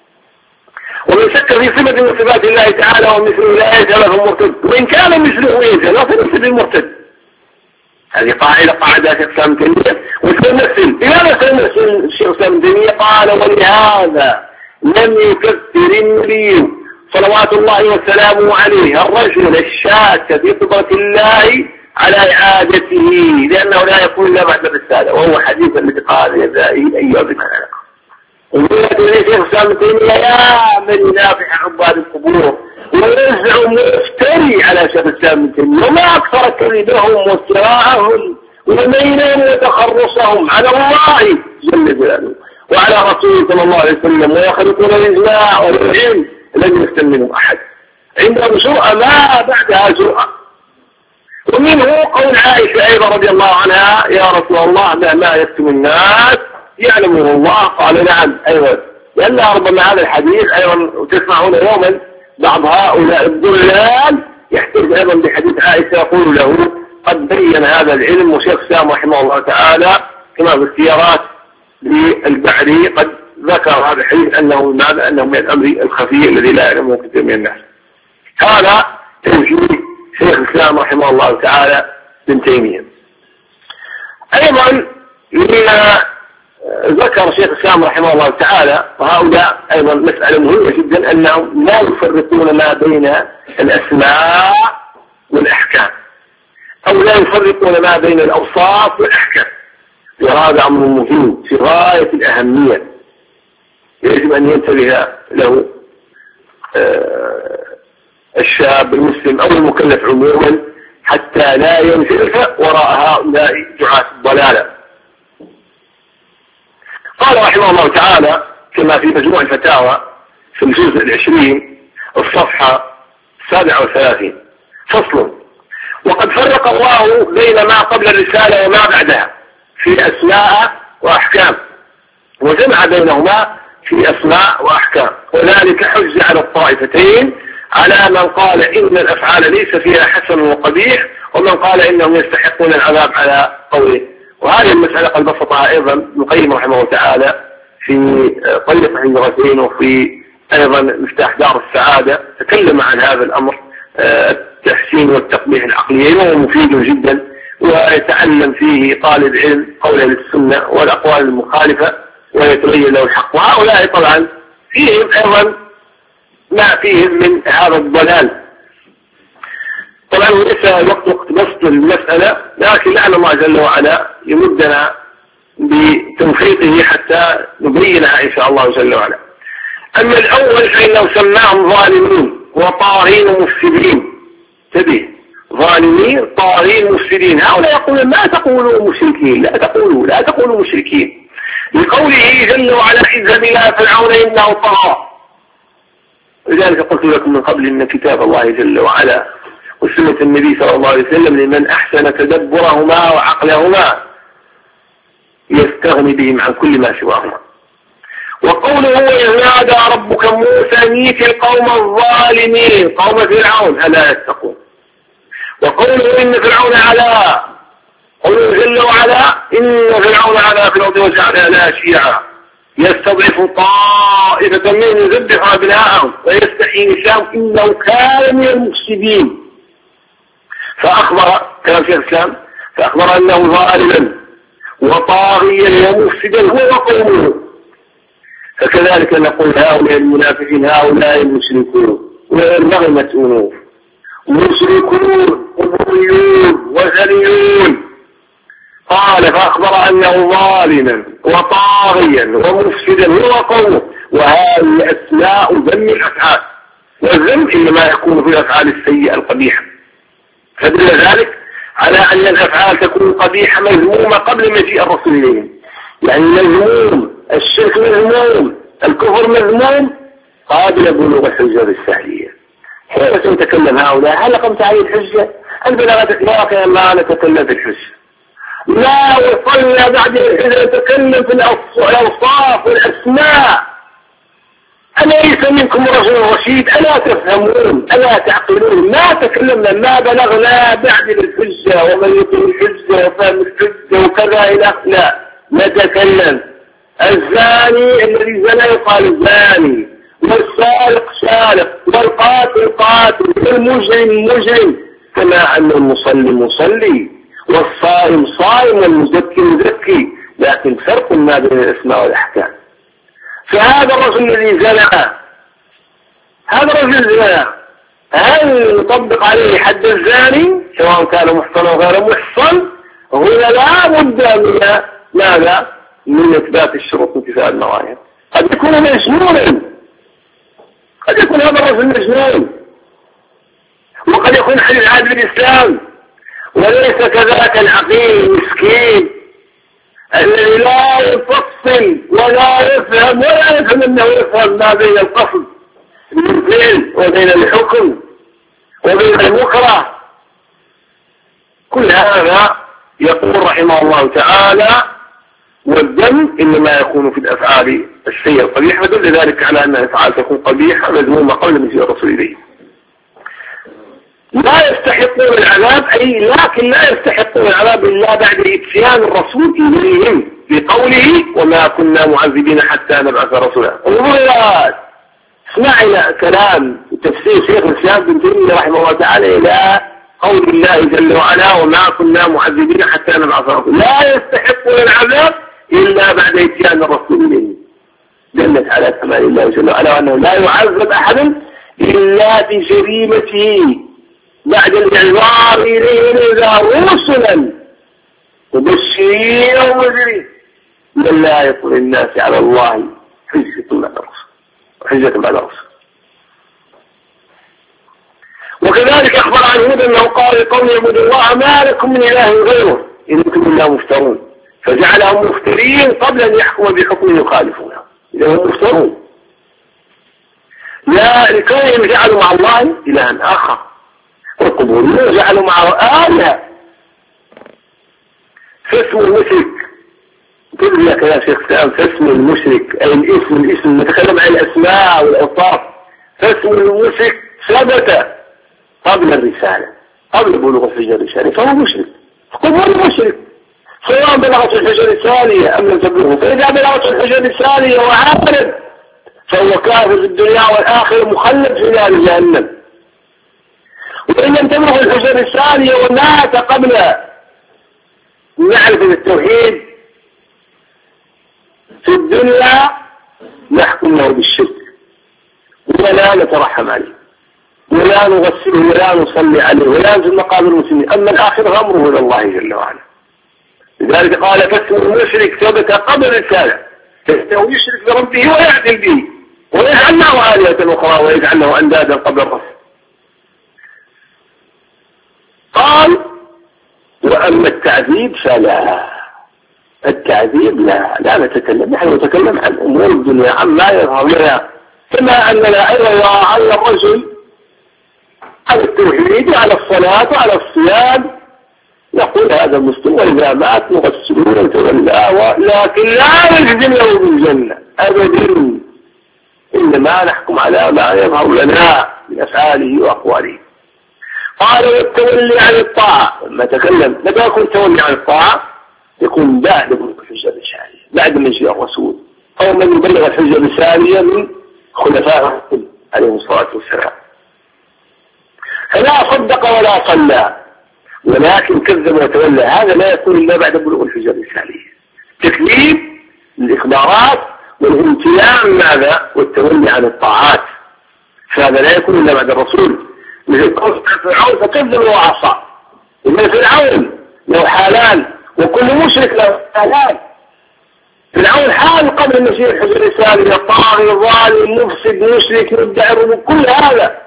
ومن شك في صفة من صفات الله تعالى ومثله لا يجهل فالمرتد، وإن كان مثله يجهل فنفس المرتد. هذه قاعدة شيخ الإسلام ابن تيمية. وسنمثل لماذا سنمثل الشيخ الإسلام ابن تيمية؟ قال ولهذا لم يكفر النبي صلوات الله وسلامه عليه الرجل الشاك في قدرة الله على إعادته، لأنه لا يكون إلا بعد الرسالة، وهو حديث الذي قال يزائي أيها بما لكم. وقلت إليه شيخ الإسلام ابن تيمية يا من ينافح عباد القبور ويزعم ويفتري على شيخ الإسلام ابن تيمية، وما أكثر كذبهم وافتراءهم ومينهم وتخرصهم على الله جل جلاله وعلى رسوله صلى الله عليه وسلم، ويخلقون الإجماع والعلم لم يفتن منهم أحد. عندهم جرأة ما بعدها جرأة. ومنه قول عائشة أيضا رضي الله عنها: يا رسول الله ما يكتم الناس يعلمه الله؟ قال: نعم. أيضا لأن ربما هذا الحديث أيضا تسمعون يوما بعض هؤلاء الضلال يحتج أيضا بحديث عائشة يقول له: قد بين هذا العلم، وشيخ الإسلام رحمه الله تعالى كما في السيارات للبحري قد ذكر هذا الحديث أنه من الأمر الخفي الذي لا يعلمه كثير من الناس. هذا توجيه شيخ الإسلام رحمه الله تعالى ابن تيمية. أيضا لما ذكر شيخ الإسلام رحمه الله تعالى، وهؤلاء أيضا مسألة مهمة جدا، أنهم لا يفرقون ما بين الأسماء والأحكام، أو لا يفرقون ما بين الأوصاف والأحكام. وهذا أمر مهم في غاية الأهمية، يجب أن ينتبه له الشاب المسلم أو المكلف عموما حتى لا ينزلف وراء هؤلاء دعاة الضلالة. قال رحمه الله تعالى كما في مجموع الفتاوى في الجزء 20 الصفحة 37: فصل: وقد فرق الله بين ما قبل الرسالة وما بعدها في أسماء وأحكام، وجمع بينهما في أسماء وأحكام، وذلك حج على الطائفتين، على من قال إن الأفعال ليس فيها حسن وقبيح، ومن قال إنهم يستحقون العذاب على قوله. وهذه المسألة قد بسطها أيضا ابن القيم رحمه الله تعالى في طريقة النغتين، وفي أيضا مفتاح دار السعادة تكلم عن هذا الأمر، التحسين والتقبيح العقلي، وهو مفيد جدا، ويتعلم فيه طالب علم قول أهل السنة والأقوال المخالفة ويتبين له الحق. وهؤلاء طبعا فيهم أيضا ما فيهم من هذا الضلال. طبعا ليس وقت بسط المسألة، لكن لعل الله جل وعلا يمدنا بتوفيقه حتى نبينها إن شاء الله جل وعلا. أما الأول فإنه سماهم ظالمين وطاغين مفسدين. تبيه: ظالمين طاغين مفسدين. هؤلاء يقولون: ما تقولوا مشركين، لا تقولوا مشركين، لقوله جل وعلا: اذهب إلى فرعون إنه طغى. لذلك قلت لكم من قبل إن كتاب الله جل وعلا وسنة النبي صلى الله عليه وسلم لمن أحسن تدبرهما وعقلهما يستغني بهم عن كل ما سواهما. وقوله: إذ نادى ربك موسى نيت القوم الظالمين قوم فرعون ألا يتقون. وقوله: إن فرعون علا، قوله جل وعلا: إن فرعون علا في الأرض وجعل أهلها شيعا يستضعف طائفة منهم يذبح أبناءهم ويستحيي نساءهم إنه كان من المفسدين. فأخبر كلام شيخ الإسلام، فأخبر أنه ظالما وطاغيا ومفسدا هو وقومه. فكذلك نقول: هؤلاء المنافقين هؤلاء المشركون والنغمة أنوف مشركون وضليون وزنيون. قال: فأخبر أنه ظالما وطاغيا ومفسدا هو وقومه. وهذه أسماء ذم الأفعال، والذم إنما يكون في الأفعال السيئة القبيحة. فدل ذلك على أن الأفعال تكون قبيحة مذمومة قبل مجيء الرسول إليهم. يعني مذموم، الشرك مذموم، الكفر مذموم قابل بلوغ الحجة بالسهلية. حين تتكلم هؤلاء: هل قمت عليه الحجة؟ أنت لا نتكلم في الحجة، لا وصلنا بعد الحجة نتكلم في الأوصاف والأسماء. أليس منكم رجل رشيد؟ ألا تفهمون؟ ألا تعقلون؟ ما تكلمنا، ما بلغنا بعد الحجة ومن يقيم الحجة وفهم الحجة وكذا إلى لا نتكلم. الزاني الذي زنى يقال زاني، والسارق سارق، والقاتل قاتل، والمجرم مجرم، كما أن المصلي مصلي، والصائم صائم، والمزكي مزكي. لكن فرق ما بين الأسماء والأحكام. فهذا الرجل الذي زنى، هذا الرجل زنى، هل نطبق عليه حد الزاني سواء كان محصن أو غير محصن؟ هنا لا بد من ماذا؟ من إثبات الشروط وانتفاء النوايا. قد يكون مجنونا، قد يكون هذا الرجل مجنون وقد يكون حديث عهد بالإسلام وليس كذاك العقيم المسكين الذي لا يفصل ولا يفهم ولا يفهم أنه يفهم ما بين القصد بالفعل وبين الحكم وبين المكره. كل هذا يقول رحمه الله تعالى والذم إنما يكون في الأفعال الشيء القبيح، ودل ذلك على أن الأفعال تكون قبيحة مذمومة قبل مجيء الرسول إليه. لا يستحقون العذاب أي لكن لا يستحقون العذاب إلا بعد إتيان الرسول إليهم بقوله وما كنا معذبين حتى نبعث رسولا. اسمع إلى كلام وتفسير شيخ الإسلام ابن تيمية رحمه الله تعالى إلى قول الله جل وعلا وما كنا معذبين حتى نبعث رسولا. لا يستحقون العذاب إلا بعد إتيان الرسول إليهم. دلت على كمال الله جل وعلا وأنه لا يعذب أحد إلا بجريمته بعد الإعذار إليه إذا رسلا مبشرين ومنذرين من لا يطل الناس على الله حجة بعد الرسل. وكذلك أخبر عن هود أنه قال لقوم يعبدوا الله ما لكم من إله غيره إن أنتم إلا مفترون فجعلهم مفترين قبل أن يحكموا بحكم يخالفونه. إذا هم مفترون لا لكونهم جعلوا مع الله إلها آخر والقبوريين جعلوا معه آلهة. فاسم المشرك تقول لك يا شيخ سام فاسم المشرك أي الاسم نتكلم عن الأسماء والأوصاف. فاسم المشرك ثبت قبل الرسالة قبل بلوغ الحجة الرسالة فهو مشرك. قبور مشرك سواء بلغت الحجة الرسالية أم لم تبلغه. فإذا بلغت الحجة الرسالية وعارف فهو كافر في الدنيا والآخرة مخلد في نار جهنم. وإن لم تبلغ الحجة الرسالية ومات قبل معرفة التوحيد في الدنيا نحكم له بالشرك ولا نترحم عليه ولا نغسله ولا نصلي عليه ولا ينزل مقابر المسلمين. أما الآخر أمره إلى الله جل وعلا. لذلك قال فاسم المشرك ثبت قبل الرسالة فإنه يشرك بربه ويعدل به ويجعل له آلهة أخرى ويجعل له أندادا قبل الرسل. قال وأما التعذيب فلا. التعذيب لا نتكلم. نحن نتكلم عن أمور الدنيا عما يظهر لنا كما أننا أيضا على الرجل على التوحيد على الصلاة وعلى الصيام يقول هذا المسلم وإذا مات نغسله ونتولاه لكن لا نجزم له بالجنة أبدا. إنما نحكم على ما يظهر لنا من أفعاله وأقواله. قال والتولي عن الطاعة. لما تكلم متى يكون التولي عن الطاعة يكون بعد بلوغ الحجة الرسالية بعد مجيء الرسول أو من يبلغ الحجة الرسالية من خلفاء عليه الصلاة والسلام. فلا صدق ولا صلى ولكن كذب وتولى. هذا لا يكون إلا بعد بلوغ الحجة الرسالية. تكذيب الإخبارات والامتناع ماذا والتولي عن الطاعات فهذا لا يكون إلا بعد الرسول. مثل قول فرعون فكذب وعصى. إن فرعون له حالان وكل مشرك له حالان. فرعون حال قبل مجيء الحجة الرسالية طاغي ظالم مفسد مشرك مدعي كل هذا.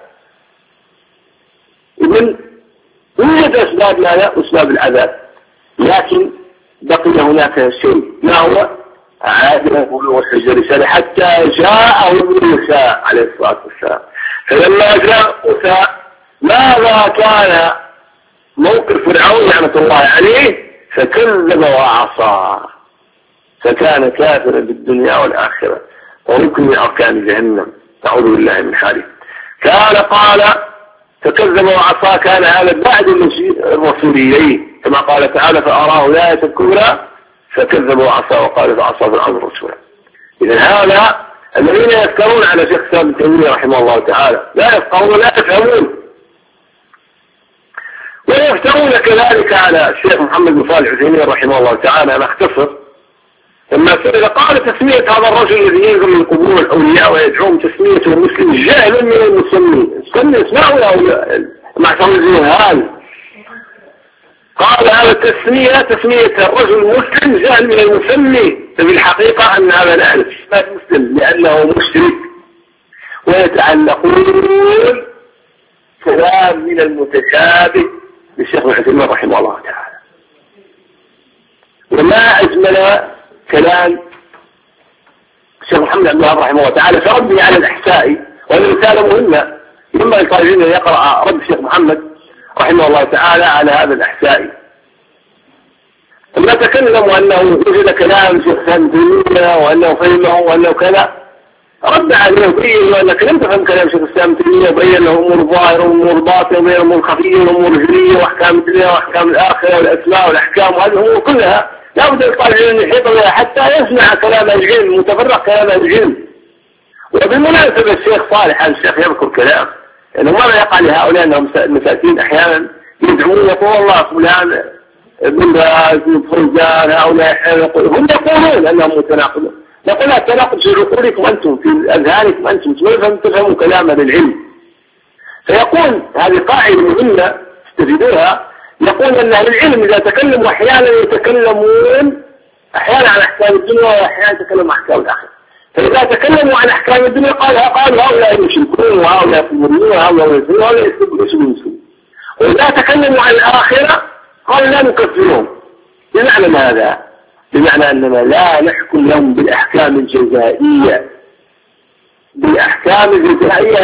إذن وجد أسباب ماذا أسباب العذاب لكن بقي هناك شيء ما هو عادة بلوغ الحجة الرسالية حتى جاءه موسى عليه الصلاة والسلام. فلما جاء موسى ماذا كان موقف فرعون نعمة الله عليه فكذب وعصى فكان كافرا بالدنيا والآخرة وركن من أركان جهنم نعوذ بالله من حاله. كان قال فكذب وعصى كان هذا بعد مجيء الرسول إليه كما قال تعالى فأراه الآية الكبرى فكذب وعصى وقال فعصى فرعون رسولا. إذن هذا الذين يذكرون على شيخ ابن تيمية رحمه الله تعالى لا يفقهون ولا يفهمون ويفترون كذلك على الشيخ محمد بن صالح العثيمين رحمه الله تعالى. أنا أختصر لما سئل قال تسمية هذا الرجل الذي ينزل من قبور الأولياء ويدعوهم تسميته المسلم جهل من المسمين. اسمعوا يا معتمد الجهال. قال هذا تسمية الرجل المسلم جهل من المسمي. ففي الحقيقة أن هذا لا يسمى مسلم لأنه مشرك ويتعلقون كلام من المتشابه للشيخ ابن عثيمين رحمه الله تعالى. وما أجمل كلام الشيخ محمد عبد الوهاب رحمه الله تعالى في رده على الإحسائي، وهذه رسالة مهمة ينبغي للطالبين أن يقرأ رد الشيخ محمد رحمه الله تعالى على هذا الإحسائي. لما تكلموا أنه وجد كلام الشيخ ابن تيمية وأنه فهمه وأنه كذا، رد عليه وبين أنك لم تفهم كلام الشيخ ابن تيمية، وبين له أمور ظاهرة وأمور باطنة وبين أمور خفية وأمور جلية وأحكام الدنيا وأحكام الآخرة والأسماء والأحكام، وهذه الأمور كلها لا بد للطالب أن يحيط بها حتى يسمع كلام العلم وتفرق كلام العلم. وبالمناسبة الشيخ صالح الشيخ يذكر كلام أنه ماذا يقع لهؤلاء أنهم مساكين أحيانا يدعون يقول الله فلان ابن باز ابن فرزان، هؤلاء هم يقولون أنهم متناقضون. نقول التناقض في عقولكم أنتم، في أذهانكم أنتم، تفهموا كلام العلم. فيقول هذه قاعدة مهمة تستفيدوها، يقول أن أهل العلم إذا تكلموا أحيانا يتكلمون أحيانا عن أحكام الدنيا وأحيانا يتكلموا عن أحكام الآخرة. فإذا تكلموا عن أحكام الدنيا قالوا هؤلاء يشركون وهؤلاء يكفرون وهؤلاء يسلمون وهؤلاء يسلمون. وإذا تكلموا عن الآخرة قالوا لا نكفرهم. بمعنى ماذا؟ بمعنى أننا لا نحكم لهم بالأحكام الجزائية، بالأحكام الجزائية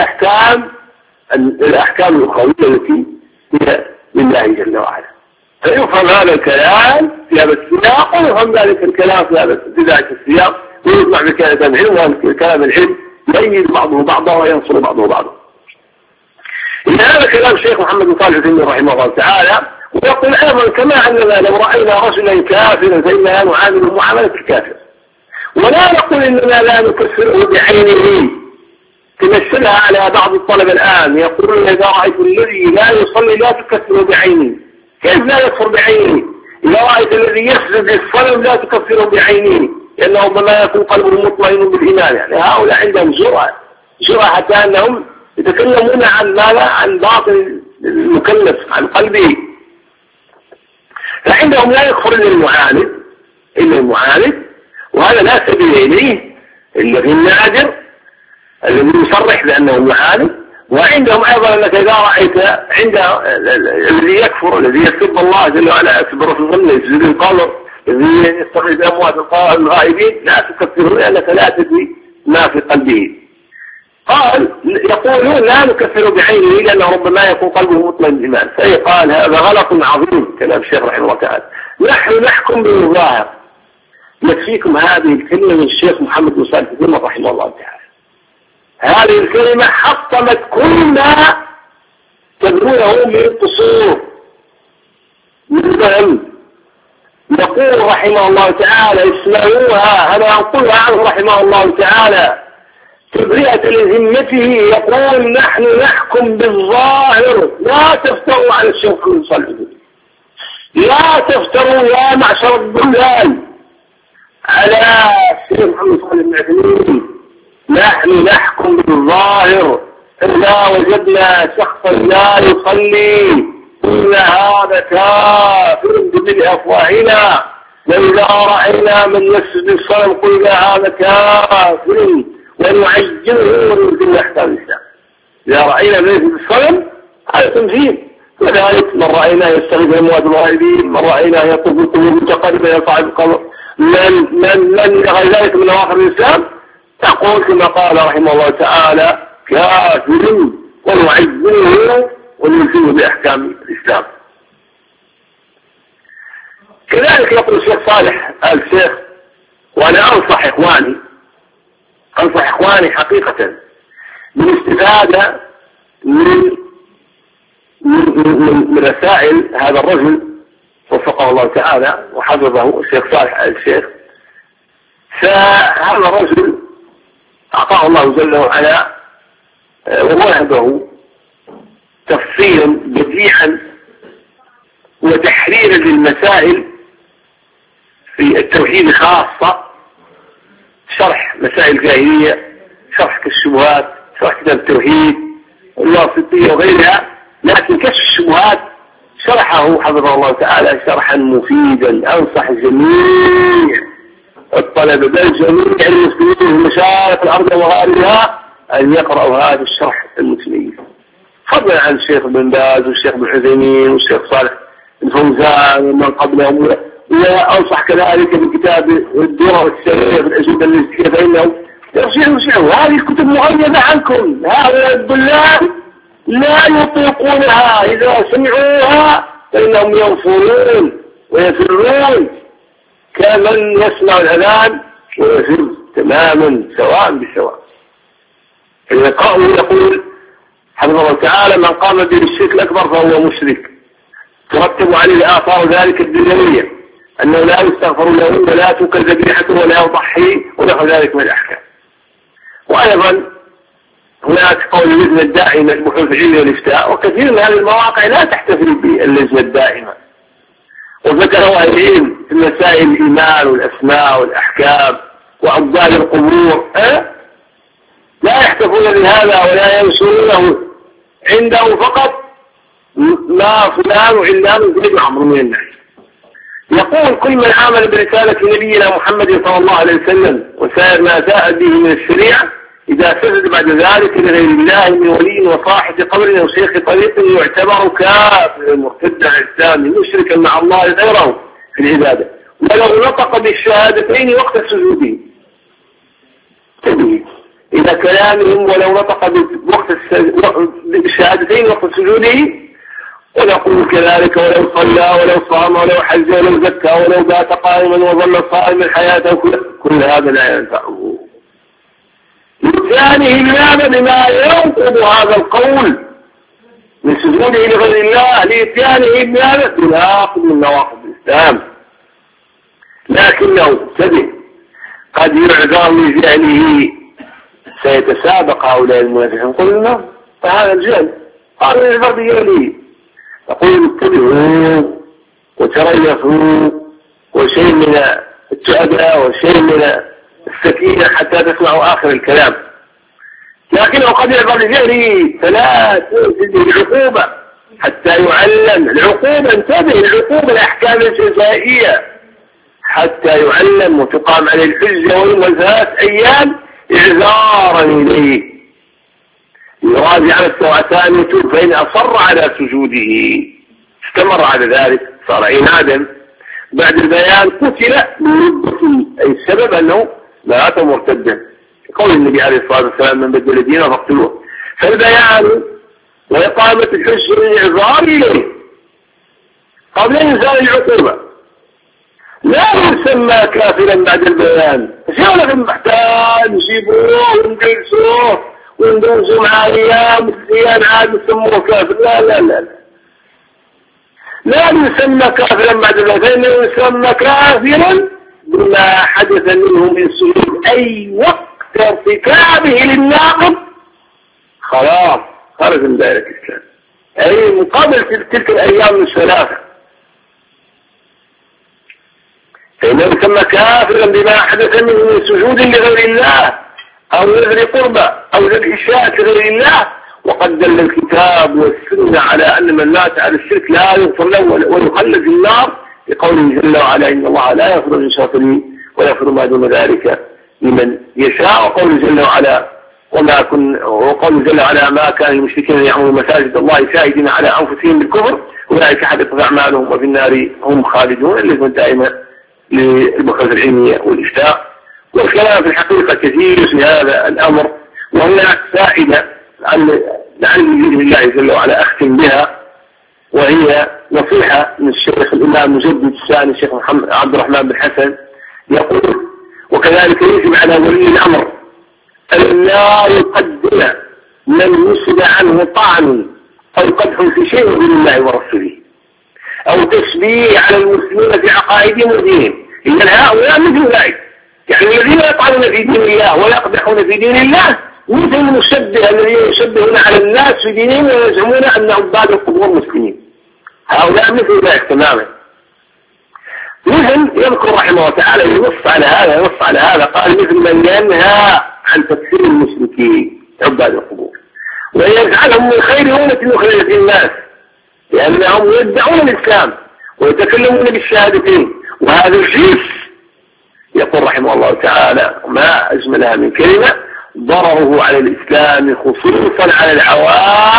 الأحكام الأخروية التي هي لله جل وعلا. فيفهم هذا الكلام في هذا السياق ويفهم ذلك الكلام في ذلك السياق، ويسمع بكلام العلم، وكلام العلم يميز بعضه بعضا وينصر بعضه بعضا. إن هذا كلام الشيخ محمد بن صالح العثيمين رحمه الله تعالى. ويقول أيضا كما أننا لو رأينا رجلا كافرا فإننا نعامله معاملة الكافر، ولا نقول إننا لا نكفره بعينه. تمثلها على بعض الطلبة الآن يقولون إذا رأيت الذي لا يصلي لا تكفره بعينه. كيف لا يكفر بعينه؟ إذا رأيت الذي يسجد للصلاة لا تكفره بعينه، لأنه ربما يكون قلبه مطمئن بالإيمان. يعني هؤلاء عندهم جرأة حتى أنهم يتكلمون عن ماذا؟ عن باطن المكلف، عن قلبه. فعندهم لا يكفر إلا المعاند، وهذا لا سبيل إليه إلا في النادر الذي يصرح بأنه معاند. وعندهم أيضا أنك إذا رأيت عند الذي يكفر الذي يسب الله جل وعلا، يسب رسول الله، يسجد القبر، الذي يستغيث بأموات الغائبين، لا تكفره لأنك لا تدري ما في قلبه. قال يقولون لا نكفر بعينه لأنه ربما يكون قلبه مطمئن بالإيمان. فقال هذا غلط عظيم كلام الشيخ رحمه الله تعالى. نحن نحكم بالظاهر. يكفيكم هذه الكلمة من الشيخ محمد بن صالح العثيمين رحمه الله تعالى. هذه الكلمة حطمت كل ما تبنونه من قصور من فهم. يقول رحمه الله تعالى اسمعوها، أنا أقولها عنه رحمه الله تعالى تبرئة لذمته، يقول نحن نحكم بالظاهر. لا تفتروا على الشيخ محمد بن صالح العثيمين، لا تفتروا يا معشر الضلال على الشيخ محمد صالح العثيمين. نحن نحكم بالظاهر. إذا وجدنا شخصا لا يصلي قلنا هذا كافر بأفواهنا، وإذا رأينا من يسجد الصلاة قلنا هذا كافر ونعجله وننزل أحكام الإسلام. إذا رأينا من يسجد الصلاة هذا تنزيل. وذلك من رأينا يستغيث بأموات الغائبين، من رأينا يطلب القلوب متقربة يصعد القبر، من غير ذلك من أواخر الإسلام تقول كما قال رحمه الله تعالى كافر ونعزله وننزله بأحكام الإسلام. كذلك يقول الشيخ صالح آل الشيخ، وأنا أنصح إخواني حقيقة بالاستفادة من رسائل هذا الرجل وفقه الله تعالى وحفظه الشيخ صالح آل الشيخ. فهذا الرجل أعطاه الله جل وعلا ووهبه تفصيلا بديعا وتحريرا للمسائل في التوحيد خاصة، شرح مسائل الجاهلية، شرح كالشبهات، شرح كتاب التوحيد الواسطية وغيرها. لكن كشف الشبهات شرحه حفظه الله تعالى شرحا مفيدا. أنصح جميع الطلبة بل جميع المسلمين في مشارق الأرض ومغاربها أن يقرأوا هذا الشرح المتميز. فضلا عن الشيخ بن باز والشيخ بن عثيمين والشيخ صالح الفوزان ومن قبلهم. وأنصح كذلك بكتاب الدرر السرية في الأجوبة النسبية، فإنه يرجعوا هذه الكتب مغيبة عنكم. هؤلاء الضلال لا يطيقونها، إذا سمعوها فإنهم ينفرون ويفرون كمن يسمع الأذان ويفر تماما سواء بسواء. يقول حفظه الله تعالى: من قام بالشرك الأكبر فهو مشرك، ترتب عليه آثار ذلك الدنيوية، أنه لا يستغفر له ولا تؤكل ذبيحته ولا يضحي ونحو ذلك من الأحكام. وأيضا هناك قول اللجنة الدائمة البحوث العلمية والإفتاء، وكثير من هذه المواقع لا تحتفل باللجنة الدائمة، وذكروا أهل العلم في مسائل الإيمان والأسماء والأحكام وأبدال القبور لا يحتفون بهذا ولا ينشرونه عنده فقط ما فلان وعلان وزيد وعمر من الناس. يقول: كل من عمل برسالة نبينا محمد صلى الله عليه وسلم وسائر ما جاء به من الشريعة، إذا سجد بعد ذلك لغير الله من ولي وصاحب قبر أو شيخ طريق، يعتبر كافر مرتدا عن الإسلام مشركا مع الله غيره في العبادة، ولو نطق بالشهادتين وقت سجوده. إذا كلامهم ولو نطق بالشهادتين وقت سجوده. ونقول كذلك: ولو صلى ولو صام ولو حج ولو زكى ولو بات قائما وظل صائما حياته كل هذا لا ينفعه. لسانه الإمام بما ينقض هذا القول من سجوده لغير الله، لإتيانه بناقض من نواقض الإسلام، لكنه انتبه قد يعذر لجهله. سيتسابق هؤلاء المنافقين. قلنا فهذا الجهل قالوا يعذر بجهله. يقول: اتبعوا وتريثوا وشيء من التعدى وشيء من السكينة حتى تسمعوا آخر الكلام، لكنه قد يعبر لجهله فلا تزيد العقوبة حتى يعلم. العقوبة انتبه، العقوبة الأحكام الجزائية حتى يعلم وتقام عليه الحجة ويوم 3 أيام إعذارا إليه، يراجع على السوءتان يتوب، فإن أصر على سجوده استمر على ذلك صار عنادا بعد البيان قتل بردة، أي السبب أنه مات مرتدا، قول النبي عليه الصلاة والسلام: من بدل دينه فاقتلوه. فالبيان وإقامة الحج والإعذار إليه قبل إنزال العقوبة لا يسمى كافرا بعد البيان. شو محتاج نجيبوه ونجلسوه وندوزوا مع أيام والسيان عاد يسموه كافر. لا لا لا لا يسمى كافرا بعد البيان، فإنه يسمى كافرا بما حدث منه من سجود أي وقت ارتكابه للناقض خلاص خرج من دائرة الإسلام، أي من قبل تلك الأيام ال3. فإنه يسمى كافرا بما حدث منه من سجود لغير الله أو نذر قربة أو ذبح شاة لغير الله. وقد دل الكتاب والسنة على أن من مات على الشرك لا يغفر له ويخلد في النار، لقوله جل وعلا: إن الله لا يغفر للشرك به ويغفر ما دون ذلك لمن يشاء. وقوله جل وعلا: وقوله جل وعلا: ما كان المشركين يعملون مساجد الله شاهدين على أنفسهم بالكفر أولئك حبطت أعمالهم وفي النار هم خالدون. اللي دائما للبحوث العلمية والإفتاء. والكلام في الحقيقة كثير في هذا الأمر، وهناك فائدة لعل بإذن الله جل وعلا أختم بها، وهي نصيحة من الشيخ الإمام مجدد الثاني الشيخ محمد عبد الرحمن بن حسن، يقول: وكذلك يجب على ولي الأمر أن لا يقدم من يسد عنه طعن أو قدح في شيء من الله ورسوله أو تشبيه على المسلمين في عقائدهم ودينهم، إن هؤلاء مثل ذلك، يعني الذين يطعنون في دين الله ويقدحون في دين الله مثل المشبه الذين يشبهون على الناس في دينهم ويزعمون أن عباد القبور مسلمين. هؤلاء مثل ذلك تماما. مثل يذكر رحمه الله تعالى ينص على هذا قال: مثل من ينهى عن تكفير المشركين عباد القبور ويجعلهم من خير أمة أخرجت الناس، لأنهم يدعون الإسلام ويتكلمون بالشهادتين، وهذا الجيش يقول رحمه الله تعالى ما أجملها من كلمة: ضرره على الإسلام خصوصا على العوام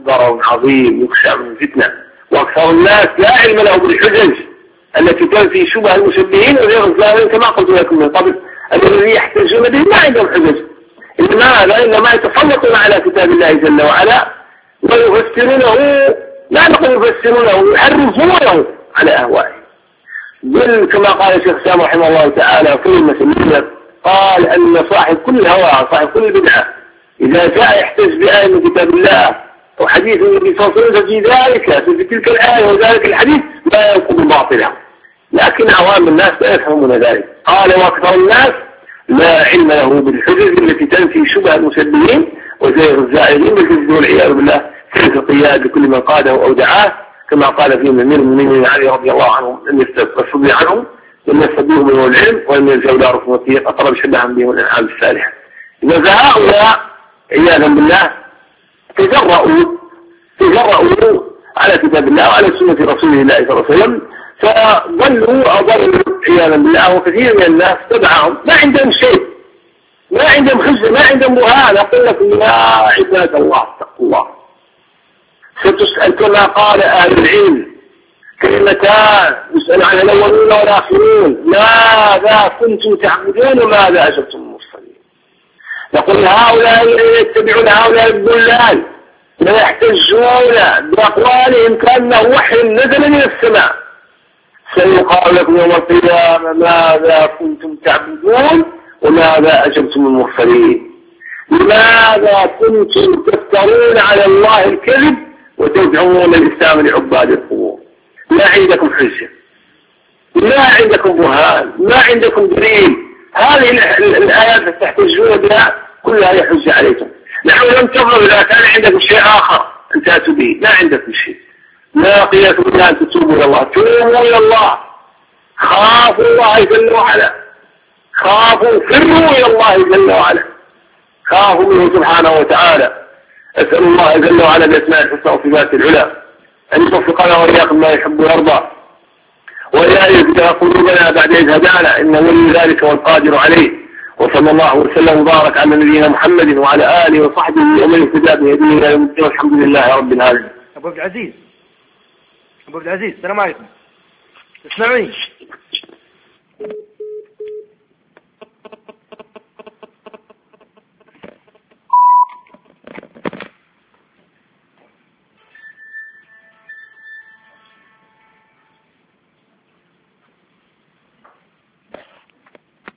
ضرر عظيم يخشى من فتنة. وأكثر الناس لا علم له بالحجج التي تنفي شبه المشبهين وغير الظاهرين كما قلت لكم من قبل. الذين يحتجون به ما عندهم حجج، إنما يتسلطون على كتاب الله جل وعلا ويفسرونه، لا نقول يفسرونه، يحرفونه على أهوائهم. بل كما قال الشيخ سام رحمه الله تعالى في المسلمين، قال أن صاحب كل هوى صاحب كل بدعة إذا جاء يحتج بآية من كتاب الله وحديث النبي صلى الله عليه وسلم في ذلك في تلك الآية وذلك الحديث لا ينقض باطلا، لكن عوام الناس لا يفهمون ذلك. قال وأكثر الناس لا علم له بالحجج التي تنفي شبه المشبهين وزيغ الزائرين بالجزء والعياذ بالله سلك القياد لكل من قاده أو دعاه، كما قال فيهم أمير المؤمنين علي رضي الله عنهم لم يستفضي عنهم لم يستفضيهم من العلم ولم يلجأوا إلى رسم الطريق أطلب شبها بهم الأنعام الصالحة. إذا هؤلاء عياذا بالله تجرؤوا على كتاب الله وعلى سنة رسول الله صلى الله عليه وسلم فضلوا أضلوا عياذا بالله، وكثير من الناس تبعهم ما عندهم شيء، ما عندهم خزي، ما عندهم برهان. أقول لكم يا عباد الله اتقوا الله، ستسأل كما قال أهل العلم كلمتان يسأل عن الأولين والآخرين، ماذا كنتم تعبدون وماذا أجبتم المرسلين. يقول هؤلاء يتبعون هؤلاء الضلال ويحتجون بأقوالهم كأنه وحي نزل من السماء، سيقال لكم يوم القيامة ماذا كنتم تعبدون وماذا أجبتم المرسلين. لماذا كنتم تفترون على الله الكذب وتدعون الإسلام لعباد القبور؟ ما عندكم حجة، ما عندكم برهان، ما عندكم دليل. هذه الآيات تحتجون بها كلها هي حجة عليكم. نحن لم تظهر إذا كان عندكم شيء آخر أن تأتوا به، ما عندكم شيء، لا قياكم إلا أن تتوبوا إلى الله. توبوا إلى الله، خافوا الله جل وعلا، خافوا فروا إلى الله جل وعلا، خافوا منه سبحانه وتعالى. أسأل الله جل وعلا بأسماء الحسنى وصفاته العلى أن يوفقنا وإياكم ما يحب ويرضى، ولا يزكى قلوبنا بعد إذ هدانا، إنه ولي ذلك والقادر عليه. وصلى الله وسلم وبارك على نبينا محمد وعلى آله وصحبه ومن اهتدى بهديه إلى يوم الدين، والحمد لله رب العالمين. أبو عبد العزيز السلام عليكم، اسمعوني.